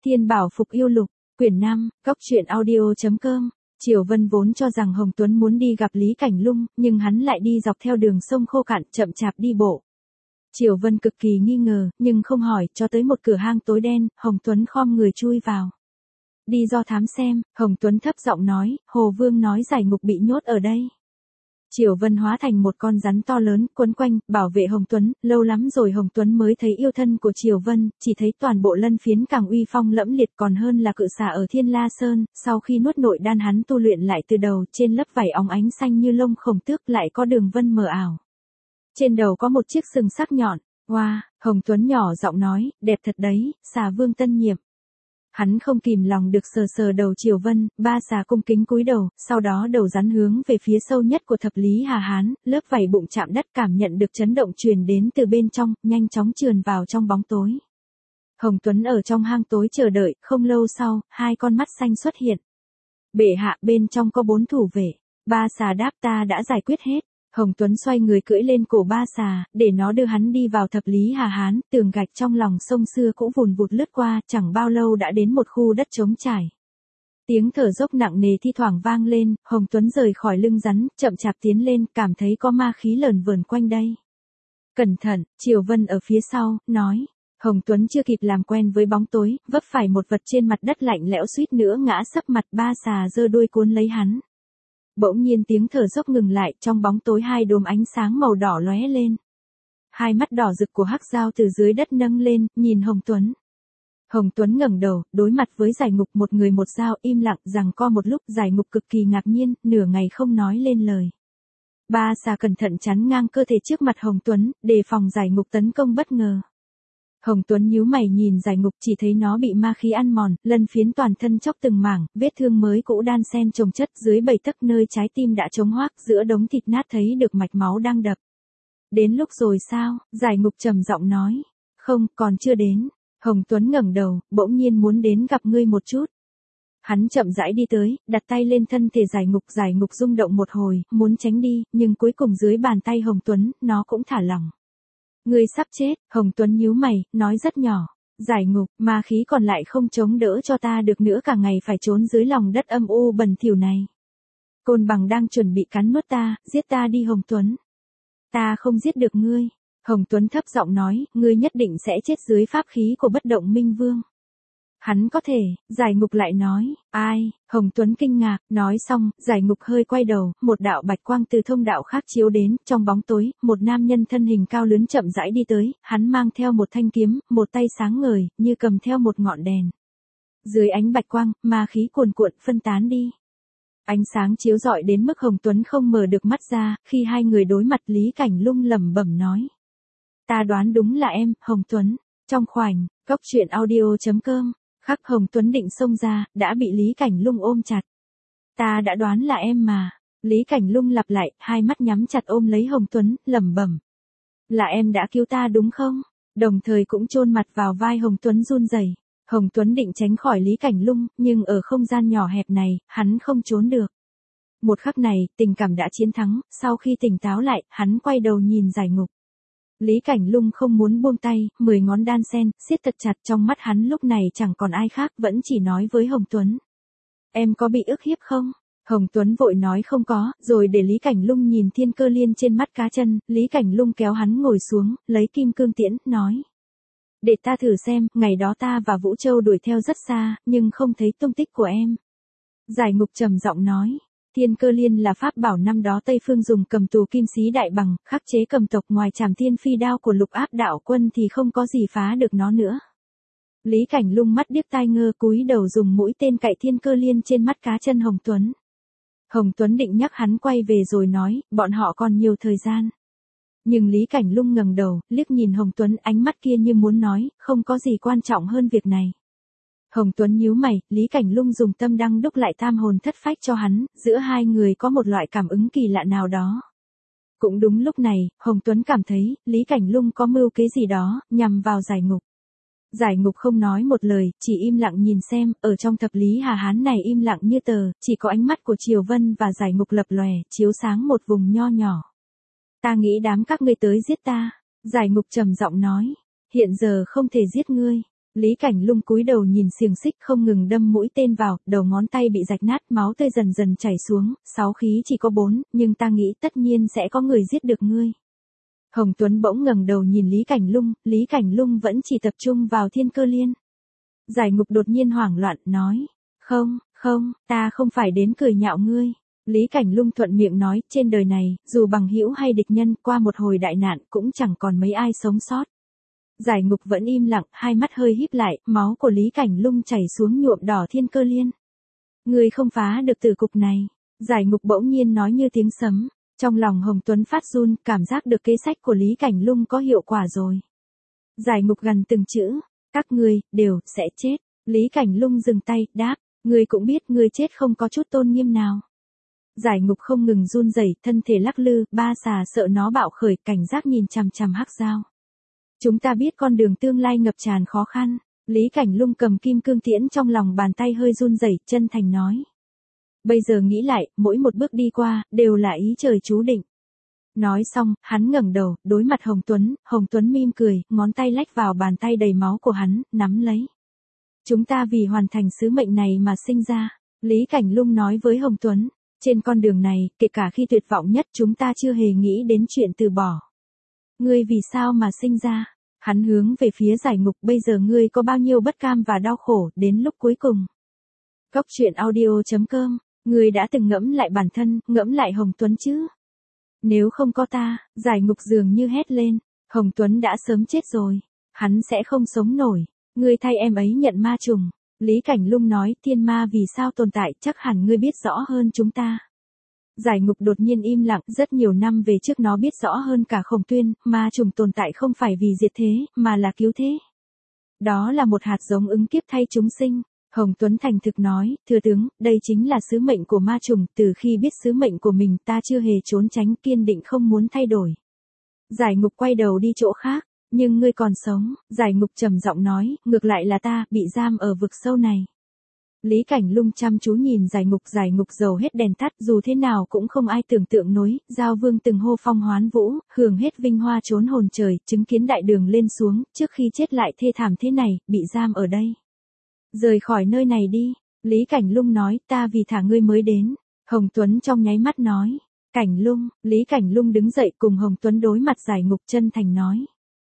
Thiên Bảo Phục Yêu Lục, quyển 5, góc truyện audio.com. Triều Vân vốn cho rằng Hồng Tuấn muốn đi gặp Lý Cảnh Lung, nhưng hắn lại đi dọc theo đường sông khô cạn, chậm chạp đi bộ. Triều Vân cực kỳ nghi ngờ, nhưng không hỏi, cho tới một cửa hang tối đen, Hồng Tuấn khom người chui vào. Đi do thám xem, Hồng Tuấn thấp giọng nói, Hồ Vương nói Giải Ngục bị nhốt ở đây. Triều Vân hóa thành một con rắn to lớn, quấn quanh, bảo vệ Hồng Tuấn, lâu lắm rồi Hồng Tuấn mới thấy yêu thân của Triều Vân, chỉ thấy toàn bộ lân phiến càng uy phong lẫm liệt còn hơn là cự xà ở Thiên La Sơn, sau khi nuốt nội đan hắn tu luyện lại từ đầu, trên lớp vảy óng ánh xanh như lông khổng tước lại có đường vân mờ ảo. Trên đầu có một chiếc sừng sắc nhọn, wow, Hồng Tuấn nhỏ giọng nói, đẹp thật đấy, xà vương tân nhiệm. Hắn không kìm lòng được sờ sờ đầu Triều Vân, ba xà cung kính cúi đầu, sau đó đầu rắn hướng về phía sâu nhất của thập lý Hà Hán, lớp vảy bụng chạm đất cảm nhận được chấn động truyền đến từ bên trong, nhanh chóng trườn vào trong bóng tối. Hồng Tuấn ở trong hang tối chờ đợi, không lâu sau, hai con mắt xanh xuất hiện. Bệ hạ, bên trong có 4 thủ vệ. Ba xà đáp, ta đã giải quyết hết. Hồng Tuấn xoay người cưỡi lên cổ ba xà, để nó đưa hắn đi vào thập lý Hà Hán, tường gạch trong lòng sông xưa cũng vùn vụt lướt qua, chẳng bao lâu đã đến một khu đất trống trải. Tiếng thở dốc nặng nề thi thoảng vang lên, Hồng Tuấn rời khỏi lưng rắn, chậm chạp tiến lên, cảm thấy có ma khí lờn vờn quanh đây. Cẩn thận, Triều Vân ở phía sau, nói. Hồng Tuấn chưa kịp làm quen với bóng tối, vấp phải một vật trên mặt đất lạnh lẽo suýt nữa ngã sấp mặt, ba xà giơ đuôi cuốn lấy hắn. Bỗng nhiên tiếng thở dốc ngừng lại, trong bóng tối hai đốm ánh sáng màu đỏ lóe lên. Hai mắt đỏ rực của hắc dao từ dưới đất nâng lên, nhìn Hồng Tuấn. Hồng Tuấn ngẩng đầu, đối mặt với Giải Ngục, một người một dao, im lặng giằng co một lúc. Giải Ngục cực kỳ ngạc nhiên, nửa ngày không nói lên lời. Ba xà cẩn thận chắn ngang cơ thể trước mặt Hồng Tuấn, đề phòng Giải Ngục tấn công bất ngờ. Hồng Tuấn nhíu mày nhìn Giải Ngục, chỉ thấy nó bị ma khí ăn mòn, lân phiến toàn thân chóc từng mảng, vết thương mới cũ đan xen chồng chất, dưới 7 tấc nơi trái tim đã trống hoác, giữa đống thịt nát thấy được mạch máu đang đập. Đến lúc rồi sao? Giải Ngục trầm giọng nói. Không, còn chưa đến. Hồng Tuấn ngẩng đầu, bỗng nhiên muốn đến gặp ngươi một chút. Hắn chậm rãi đi tới, đặt tay lên thân thể Giải Ngục rung động một hồi, muốn tránh đi, nhưng cuối cùng dưới bàn tay Hồng Tuấn, nó cũng thả lỏng. Ngươi sắp chết, Hồng Tuấn nhíu mày, nói rất nhỏ. Giải Ngục, ma khí còn lại không chống đỡ cho ta được nữa, cả ngày phải trốn dưới lòng đất âm u bẩn thỉu này. Côn bằng đang chuẩn bị cắn nuốt ta, giết ta đi Hồng Tuấn. Ta không giết được ngươi. Hồng Tuấn thấp giọng nói, ngươi nhất định sẽ chết dưới pháp khí của Bất Động Minh Vương. Hắn có thể, Giải Ngục lại nói, ai, Hồng Tuấn kinh ngạc, nói xong, Giải Ngục hơi quay đầu, một đạo bạch quang từ thông đạo khác chiếu đến, trong bóng tối, một nam nhân thân hình cao lớn chậm rãi đi tới, hắn mang theo một thanh kiếm, một tay sáng ngời, như cầm theo một ngọn đèn. Dưới ánh bạch quang, ma khí cuồn cuộn phân tán đi. Ánh sáng chiếu rọi đến mức Hồng Tuấn không mở được mắt ra, khi hai người đối mặt Lý Cảnh Lung lẩm bẩm nói. Ta đoán đúng là em, Hồng Tuấn. Trong khoảnh, góc truyện audio.com. Khắc Hồng Tuấn định xông ra, đã bị Lý Cảnh Lung ôm chặt. Ta đã đoán là em mà. Lý Cảnh Lung lặp lại, hai mắt nhắm chặt ôm lấy Hồng Tuấn, lẩm bẩm. Là em đã cứu ta đúng không? Đồng thời cũng chôn mặt vào vai Hồng Tuấn run rẩy. Hồng Tuấn định tránh khỏi Lý Cảnh Lung, nhưng ở không gian nhỏ hẹp này, hắn không trốn được. Một khắc này, tình cảm đã chiến thắng, sau khi tỉnh táo lại, hắn quay đầu nhìn Giải Ngục. Lý Cảnh Lung không muốn buông tay, 10 ngón đan sen, siết thật chặt, trong mắt hắn lúc này chẳng còn ai khác, vẫn chỉ nói với Hồng Tuấn. Em có bị ức hiếp không? Hồng Tuấn vội nói không có, rồi để Lý Cảnh Lung nhìn thiên cơ liên trên mắt cá chân, Lý Cảnh Lung kéo hắn ngồi xuống, lấy kim cương tiễn, nói. Để ta thử xem, ngày đó ta và Vũ Châu đuổi theo rất xa, nhưng không thấy tung tích của em. Giải Ngục trầm giọng nói. Thiên cơ liên là pháp bảo năm đó Tây Phương dùng cầm tù Kim Sĩ Đại Bằng, khắc chế cầm tộc, ngoài Trảm Thiên Phi đao của Lục Áp đạo quân thì không có gì phá được nó nữa. Lý Cảnh Lung mắt điếc tai ngơ cúi đầu dùng mũi tên cạy thiên cơ liên trên mắt cá chân Hồng Tuấn. Hồng Tuấn định nhắc hắn quay về rồi nói, bọn họ còn nhiều thời gian. Nhưng Lý Cảnh Lung ngẩng đầu, liếc nhìn Hồng Tuấn, ánh mắt kia như muốn nói, không có gì quan trọng hơn việc này. Hồng Tuấn nhíu mày, Lý Cảnh Lung dùng tâm đăng đúc lại tam hồn thất phách cho hắn, giữa hai người có một loại cảm ứng kỳ lạ nào đó. Cũng đúng lúc này, Hồng Tuấn cảm thấy, Lý Cảnh Lung có mưu kế gì đó, nhằm vào Giải Ngục. Giải Ngục không nói một lời, chỉ im lặng nhìn xem, ở trong thập lý Hà Hán này im lặng như tờ, chỉ có ánh mắt của Triều Vân và Giải Ngục lập lòe, chiếu sáng một vùng nho nhỏ. Ta nghĩ đám các ngươi tới giết ta. Giải Ngục trầm giọng nói, hiện giờ không thể giết ngươi. Lý Cảnh Lung cúi đầu nhìn xiềng xích không ngừng đâm mũi tên vào, đầu ngón tay bị rạch nát, máu tươi dần dần chảy xuống, 6 khí chỉ có 4, nhưng ta nghĩ tất nhiên sẽ có người giết được ngươi. Hồng Tuấn bỗng ngẩng đầu nhìn Lý Cảnh Lung vẫn chỉ tập trung vào Thiên Cơ Liên. Giải Ngục đột nhiên hoảng loạn, nói, không, ta không phải đến cười nhạo ngươi. Lý Cảnh Lung thuận miệng nói, trên đời này, dù bằng hữu hay địch nhân, qua một hồi đại nạn cũng chẳng còn mấy ai sống sót. Giải Ngục vẫn im lặng, hai mắt hơi híp lại, máu của Lý Cảnh Lung chảy xuống nhuộm đỏ Thiên Cơ Liên. Ngươi không phá được tử cục này. Giải Ngục bỗng nhiên nói như tiếng sấm. Trong lòng Hồng Tuấn phát run, cảm giác được kế sách của Lý Cảnh Lung có hiệu quả rồi. Giải Ngục gần từng chữ, các ngươi đều sẽ chết. Lý Cảnh Lung dừng tay, đáp, ngươi cũng biết ngươi chết không có chút tôn nghiêm nào. Giải Ngục không ngừng run rẩy, thân thể lắc lư, ba xà sợ nó bạo khởi, cảnh giác nhìn chằm chằm Hắc Dao. Chúng ta biết con đường tương lai ngập tràn khó khăn. Lý Cảnh Lung cầm kim cương tiễn trong lòng bàn tay hơi run rẩy, chân thành nói. Bây giờ nghĩ lại, mỗi một bước đi qua, đều là ý trời chú định. Nói xong, hắn ngẩng đầu, đối mặt Hồng Tuấn mỉm cười, ngón tay lách vào bàn tay đầy máu của hắn, nắm lấy. Chúng ta vì hoàn thành sứ mệnh này mà sinh ra. Lý Cảnh Lung nói với Hồng Tuấn, trên con đường này, kể cả khi tuyệt vọng nhất chúng ta chưa hề nghĩ đến chuyện từ bỏ. Ngươi vì sao mà sinh ra? Hắn hướng về phía Giải Ngục, bây giờ ngươi có bao nhiêu bất cam và đau khổ, đến lúc cuối cùng. Góc truyện audio.com, ngươi đã từng ngẫm lại bản thân, ngẫm lại Hồng Tuấn chứ? Nếu không có ta, Giải Ngục dường như hét lên, Hồng Tuấn đã sớm chết rồi. Hắn sẽ không sống nổi. Ngươi thay em ấy nhận ma trùng. Lý Cảnh Lung nói, thiên ma vì sao tồn tại, chắc hẳn ngươi biết rõ hơn chúng ta. Giải Ngục đột nhiên im lặng, rất nhiều năm về trước nó biết rõ hơn cả Khổng Tuyên, ma trùng tồn tại không phải vì diệt thế, mà là cứu thế. Đó là một hạt giống ứng kiếp thay chúng sinh. Hồng Tuấn thành thực nói, thưa tướng, đây chính là sứ mệnh của ma trùng, từ khi biết sứ mệnh của mình ta chưa hề trốn tránh, kiên định không muốn thay đổi. Giải Ngục quay đầu đi chỗ khác, nhưng ngươi còn sống. Giải Ngục trầm giọng nói, ngược lại là ta, bị giam ở vực sâu này. Lý Cảnh Lung chăm chú nhìn Giải Ngục dầu hết đèn tắt, dù thế nào cũng không ai tưởng tượng nổi, Giao Vương từng hô phong hoán vũ, hưởng hết vinh hoa trốn hồn trời, chứng kiến đại đường lên xuống, trước khi chết lại thê thảm thế này, bị giam ở đây. Rời khỏi nơi này đi. Lý Cảnh Lung nói, ta vì thả ngươi mới đến. Hồng Tuấn trong nháy mắt nói, Cảnh Lung. Lý Cảnh Lung đứng dậy cùng Hồng Tuấn đối mặt, Giải Ngục chân thành nói.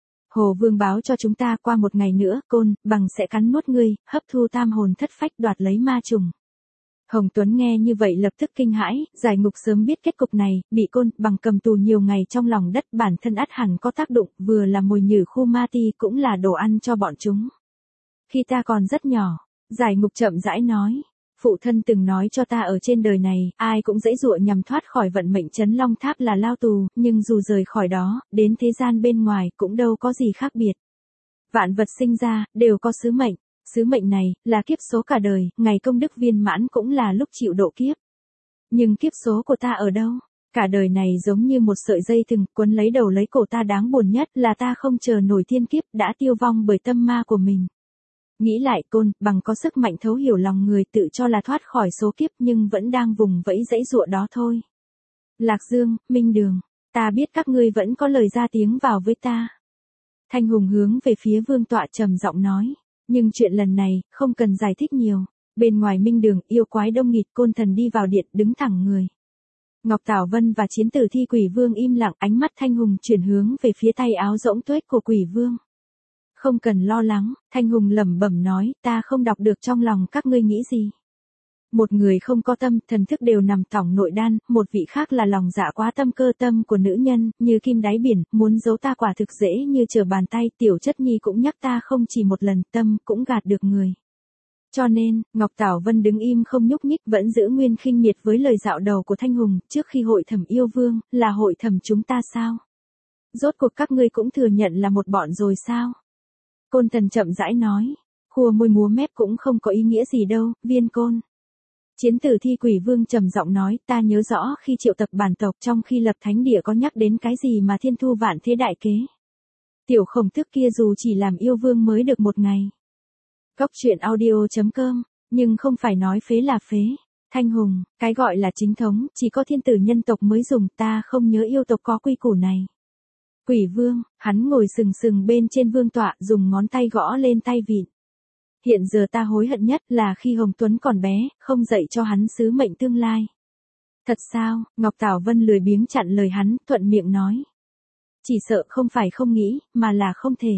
Hồ Vương báo cho chúng ta qua một ngày nữa, Côn Bằng sẽ cắn nuốt ngươi, hấp thu tam hồn thất phách, đoạt lấy ma trùng. Hồng Tuấn nghe như vậy lập tức kinh hãi, Giải Ngục sớm biết kết cục này, bị Côn Bằng cầm tù nhiều ngày trong lòng đất, bản thân ắt hẳn có tác dụng, vừa là mồi nhử khu ma ti cũng là đồ ăn cho bọn chúng. Khi ta còn rất nhỏ, Giải Ngục chậm rãi nói, phụ thân từng nói cho ta ở trên đời này, ai cũng giãy giụa nhằm thoát khỏi vận mệnh Trấn Long Tháp là lao tù, nhưng dù rời khỏi đó, đến thế gian bên ngoài cũng đâu có gì khác biệt. Vạn vật sinh ra, đều có sứ mệnh này, là kiếp số cả đời, ngày công đức viên mãn cũng là lúc chịu độ kiếp. Nhưng kiếp số của ta ở đâu? Cả đời này giống như một sợi dây thừng, quấn lấy đầu lấy cổ ta, đáng buồn nhất là ta không chờ nổi thiên kiếp, đã tiêu vong bởi tâm ma của mình. Nghĩ lại, Côn Bằng có sức mạnh thấu hiểu lòng người, tự cho là thoát khỏi số kiếp nhưng vẫn đang vùng vẫy giãy giụa đó thôi. Lạc Dương, Minh Đường, ta biết các ngươi vẫn có lời ra tiếng vào với ta. Thanh Hùng hướng về phía vương tọa trầm giọng nói, nhưng chuyện lần này, không cần giải thích nhiều. Bên ngoài Minh Đường, yêu quái đông nghịt, Côn Thần đi vào điện, đứng thẳng người. Ngọc Tảo Vân và Chiến Tử Thi Quỷ Vương im lặng, ánh mắt Thanh Hùng chuyển hướng về phía tay áo rỗng tuếch của Quỷ Vương. Không cần lo lắng, Thanh Hùng lẩm bẩm nói, ta không đọc được trong lòng các ngươi nghĩ gì. Một người không có tâm, thần thức đều nằm tỏng nội đan, một vị khác là lòng dạ quá tâm cơ tâm của nữ nhân, như kim đáy biển, muốn giấu ta quả thực dễ như trở bàn tay, Tiểu Chất Nhi cũng nhắc ta không chỉ một lần, tâm cũng gạt được người. Cho nên, Ngọc Tảo Vân đứng im không nhúc nhích, vẫn giữ nguyên khinh miệt với lời dạo đầu của Thanh Hùng, trước khi hội thẩm yêu vương, là hội thẩm chúng ta sao? Rốt cuộc các ngươi cũng thừa nhận là một bọn rồi sao? Côn Thần chậm rãi nói, khua môi múa mép cũng không có ý nghĩa gì đâu, Viên Côn. Chiến Tử Thi Quỷ Vương trầm giọng nói, ta nhớ rõ khi triệu tập bản tộc trong khi lập thánh địa có nhắc đến cái gì mà thiên thu vạn thế đại kế. Tiểu Khổng Tước kia dù chỉ làm yêu vương mới được một ngày. Góc truyện audio.com, nhưng không phải nói phế là phế. Thanh Hùng, cái gọi là chính thống, chỉ có thiên tử nhân tộc mới dùng, ta không nhớ yêu tộc có quy củ này. Quỷ vương, hắn ngồi sừng sừng bên trên vương tọa dùng ngón tay gõ lên tay vịn. Hiện giờ ta hối hận nhất là khi Hồng Tuấn còn bé, không dạy cho hắn sứ mệnh tương lai. Thật sao? Ngọc Tảo Vân lười biếng chặn lời hắn, thuận miệng nói. Chỉ sợ không phải không nghĩ, mà là không thể.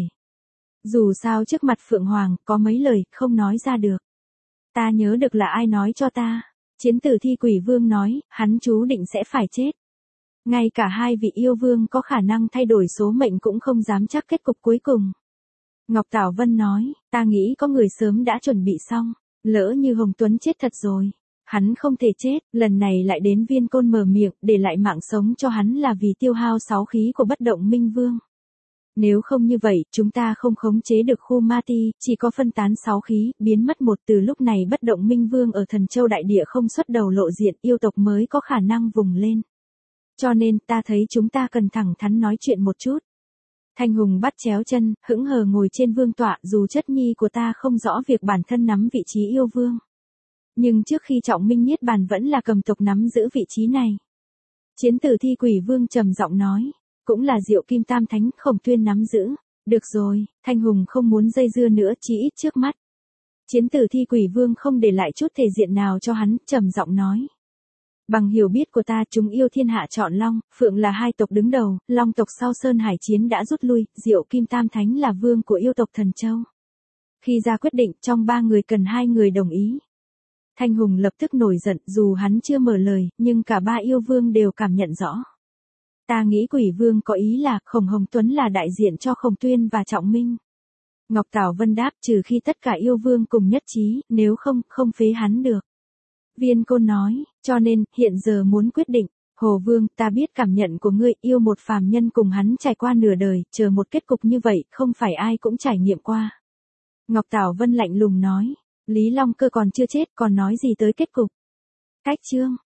Dù sao trước mặt Phượng Hoàng, có mấy lời, không nói ra được. Ta nhớ được là ai nói cho ta. Chiến tử Thi Quỷ Vương nói, hắn chú định sẽ phải chết. Ngay cả hai vị yêu vương có khả năng thay đổi số mệnh cũng không dám chắc kết cục cuối cùng. Ngọc Tảo Vân nói, ta nghĩ có người sớm đã chuẩn bị xong, lỡ như Hồng Tuấn chết thật rồi. Hắn không thể chết, lần này lại đến Viên Côn mở miệng, để lại mạng sống cho hắn là vì tiêu hao 6 khí của bất động minh vương. Nếu không như vậy, chúng ta không khống chế được khu ma ti, chỉ có phân tán 6 khí, biến mất một từ lúc này bất động minh vương ở Thần Châu Đại Địa không xuất đầu lộ diện, yêu tộc mới có khả năng vùng lên. Cho nên, ta thấy chúng ta cần thẳng thắn nói chuyện một chút. Thanh Hùng bắt chéo chân, hững hờ ngồi trên vương tọa, dù chất nhi của ta không rõ việc bản thân nắm vị trí yêu vương. Nhưng trước khi Trọng Minh Niết Bàn vẫn là cầm tộc nắm giữ vị trí này. Chiến tử Thi Quỷ Vương trầm giọng nói, cũng là Diệu Kim Tam Thánh Khổng Tuyên nắm giữ. Được rồi, Thanh Hùng không muốn dây dưa nữa, chỉ ít trước mắt. Chiến tử Thi Quỷ Vương không để lại chút thể diện nào cho hắn, trầm giọng nói. Bằng hiểu biết của ta, chúng yêu thiên hạ chọn Long, Phượng là hai tộc đứng đầu, Long tộc sau Sơn Hải Chiến đã rút lui, Diệu Kim Tam Thánh là vương của yêu tộc Thần Châu. Khi ra quyết định, trong 3 người cần 2 người đồng ý. Thanh Hùng lập tức nổi giận, dù hắn chưa mở lời, nhưng cả 3 yêu vương đều cảm nhận rõ. Ta nghĩ Quỷ Vương có ý là, Khổng Hồng Tuấn là đại diện cho Khổng Tuyên và Trọng Minh. Ngọc Tảo Vân đáp, trừ khi tất cả yêu vương cùng nhất trí, nếu không, không phế hắn được. Viên Côn nói, cho nên, hiện giờ muốn quyết định. Hồ Vương, ta biết cảm nhận của ngươi, yêu một phàm nhân cùng hắn trải qua nửa đời, chờ một kết cục như vậy, không phải ai cũng trải nghiệm qua. Ngọc Tảo Vân lạnh lùng nói, Lý Long Cơ còn chưa chết, còn nói gì tới kết cục. Cách chương.